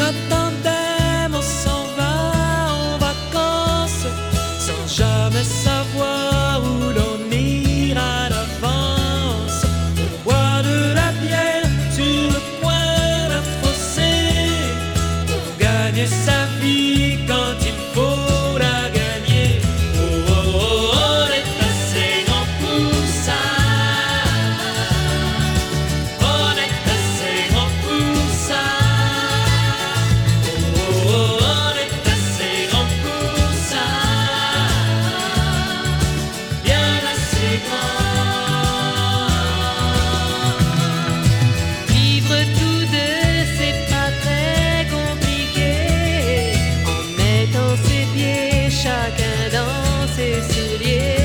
un tandem, on s'en va en vacances sans jamais savoir où l'on ira d'avance. On boit de la bière sur le coin d'un fossé pour gagner sa vie quand il faut la gagner. Oh, oh, oh, on est assez grand pour ça. On est assez grand pour ça. Oh, oh, oh, on est assez grand pour ça. Bien assez grand. Vivre tous deux, c'est pas très compliqué. En mettant ses pieds chacun dans ses souliers.